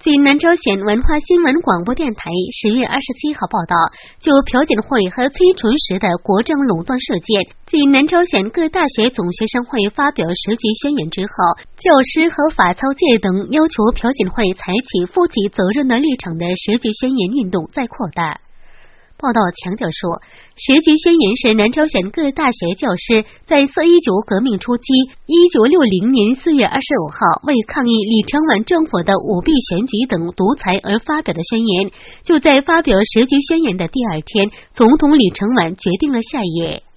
据南朝鲜文化新闻广播电台10月27号报道，就朴槿惠和崔淳实的国政垄断事件，继南朝鲜各大学总学生会发表时局宣言之后，教师和法操界等要求朴槿惠采取负起责任的立场的时局宣言运动在扩大。报道强调说，时局宣言是南朝鲜各大学教师在419革命初期1960年4月25号为抗议李承晚政府的舞弊选举等独裁而发表的宣言。就在发表时局宣言的第二天，总统李承晚决定了下野。